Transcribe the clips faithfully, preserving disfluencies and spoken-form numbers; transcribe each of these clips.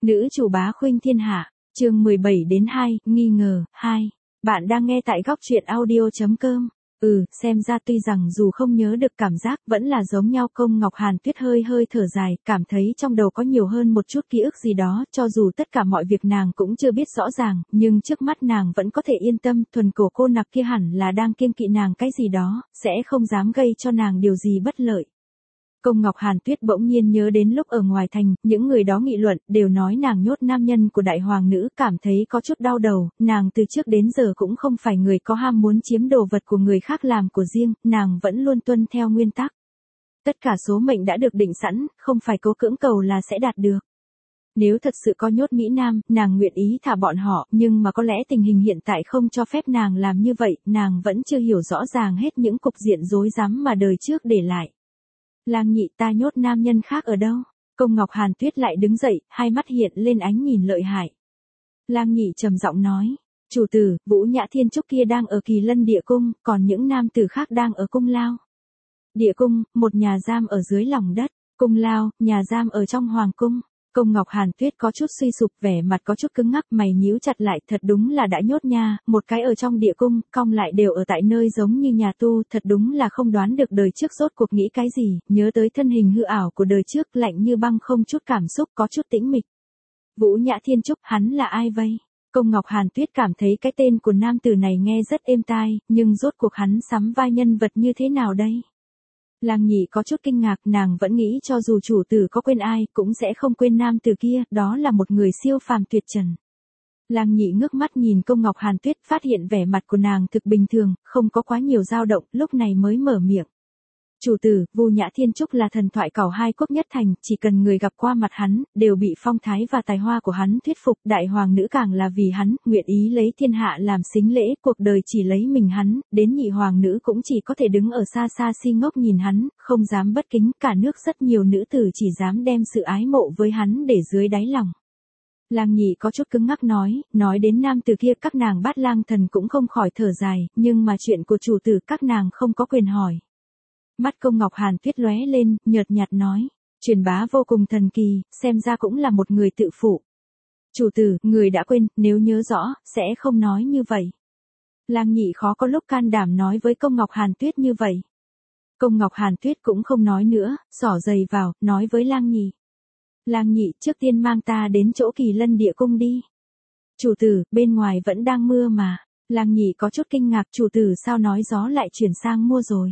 Nữ chủ bá khuynh thiên hạ, chương mười bảy đến hai, nghi ngờ, hai. Bạn đang nghe tại góc truyện audio chấm com. Ừ, xem ra tuy rằng dù không nhớ được cảm giác vẫn là giống nhau. Công Ngọc Hàn Tuyết hơi hơi thở dài, cảm thấy trong đầu có nhiều hơn một chút ký ức gì đó, cho dù tất cả mọi việc nàng cũng chưa biết rõ ràng, nhưng trước mắt nàng vẫn có thể yên tâm. Thuần cổ cô nặc kia hẳn là đang kiêng kỵ nàng cái gì đó, sẽ không dám gây cho nàng điều gì bất lợi. Công Ngọc Hàn Tuyết bỗng nhiên nhớ đến lúc ở ngoài thành, những người đó nghị luận, đều nói nàng nhốt nam nhân của đại hoàng nữ, cảm thấy có chút đau đầu. Nàng từ trước đến giờ cũng không phải người có ham muốn chiếm đồ vật của người khác làm của riêng, nàng vẫn luôn tuân theo nguyên tắc. Tất cả số mệnh đã được định sẵn, không phải cố cưỡng cầu là sẽ đạt được. Nếu thật sự có nhốt Mỹ Nam, nàng nguyện ý thả bọn họ, nhưng mà có lẽ tình hình hiện tại không cho phép nàng làm như vậy, nàng vẫn chưa hiểu rõ ràng hết những cục diện rối rắm mà đời trước để lại. Lang nhị, ta nhốt nam nhân khác ở đâu? Công Ngọc Hàn Tuyết lại đứng dậy, hai mắt hiện lên ánh nhìn lợi hại. Lang nhị trầm giọng nói, chủ tử, Vũ Nhã Thiên Trúc kia đang ở Kỳ Lân Địa Cung, còn những nam tử khác đang ở Cung Lao. Địa Cung, một nhà giam ở dưới lòng đất, Cung Lao, nhà giam ở trong Hoàng Cung. Công Ngọc Hàn Tuyết có chút suy sụp, vẻ mặt có chút cứng ngắc, mày nhíu chặt lại, thật đúng là đã nhốt nha, một cái ở trong địa cung, cong lại đều ở tại nơi giống như nhà tu, thật đúng là không đoán được đời trước rốt cuộc nghĩ cái gì, nhớ tới thân hình hư ảo của đời trước, lạnh như băng không chút cảm xúc, có chút tĩnh mịch. Vũ Nhã Thiên Trúc, hắn là ai vậy? Công Ngọc Hàn Tuyết cảm thấy cái tên của nam tử này nghe rất êm tai, nhưng rốt cuộc hắn sắm vai nhân vật như thế nào đây? Lang nhị có chút kinh ngạc, nàng vẫn nghĩ cho dù chủ tử có quên ai, cũng sẽ không quên nam tử kia, đó là một người siêu phàm tuyệt trần. Lang nhị ngước mắt nhìn Công Ngọc Hàn Tuyết, phát hiện vẻ mặt của nàng thực bình thường, không có quá nhiều dao động, lúc này mới mở miệng. Chủ tử, Vũ Nhã Thiên Trúc là thần thoại cẩu hai quốc nhất thành, chỉ cần người gặp qua mặt hắn, đều bị phong thái và tài hoa của hắn thuyết phục, đại hoàng nữ càng là vì hắn, nguyện ý lấy thiên hạ làm sính lễ, cuộc đời chỉ lấy mình hắn, đến nhị hoàng nữ cũng chỉ có thể đứng ở xa xa si ngốc nhìn hắn, không dám bất kính, cả nước rất nhiều nữ tử chỉ dám đem sự ái mộ với hắn để dưới đáy lòng. Lang nhị có chút cứng ngắc nói, nói đến nam tử kia các nàng Bát Lang Thần cũng không khỏi thở dài, nhưng mà chuyện của chủ tử các nàng không có quyền hỏi. Mắt Công Ngọc Hàn Tuyết lóe lên, nhợt nhạt nói, truyền bá vô cùng thần kỳ, xem ra cũng là một người tự phụ. Chủ tử, người đã quên, nếu nhớ rõ, sẽ không nói như vậy. Lang nhị khó có lúc can đảm nói với Công Ngọc Hàn Tuyết như vậy. Công Ngọc Hàn Tuyết cũng không nói nữa, xỏ giày vào, nói với Lang nhị. Lang nhị, trước tiên mang ta đến chỗ Kỳ Lân Địa Cung đi. Chủ tử, bên ngoài vẫn đang mưa mà. Lang nhị có chút kinh ngạc, chủ tử sao nói gió lại chuyển sang mưa rồi.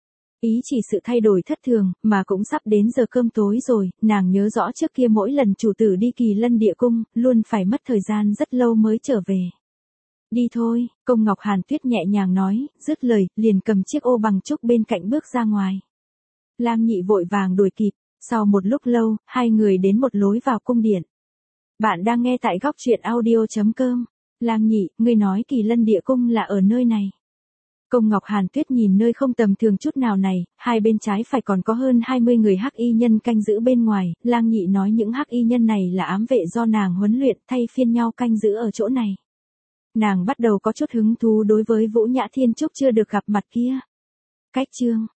Ý chỉ sự thay đổi thất thường, mà cũng sắp đến giờ cơm tối rồi, nàng nhớ rõ trước kia mỗi lần chủ tử đi Kỳ Lân Địa Cung, luôn phải mất thời gian rất lâu mới trở về. Đi thôi, Công Ngọc Hàn Tuyết nhẹ nhàng nói, dứt lời, liền cầm chiếc ô bằng trúc bên cạnh bước ra ngoài. Lang nhị vội vàng đuổi kịp, sau một lúc lâu, hai người đến một lối vào cung điện. Bạn đang nghe tại góc truyện audio chấm com. Lang nhị, ngươi nói Kỳ Lân Địa Cung là ở nơi này. Công Ngọc Hàn Tuyết nhìn nơi không tầm thường chút nào này, hai bên trái phải còn có hơn hai mươi người hắc y nhân canh giữ bên ngoài, Lang nhị nói những hắc y nhân này là ám vệ do nàng huấn luyện, thay phiên nhau canh giữ ở chỗ này. Nàng bắt đầu có chút hứng thú đối với Vũ Nhã Thiên Trúc chưa được gặp mặt kia. Cách chương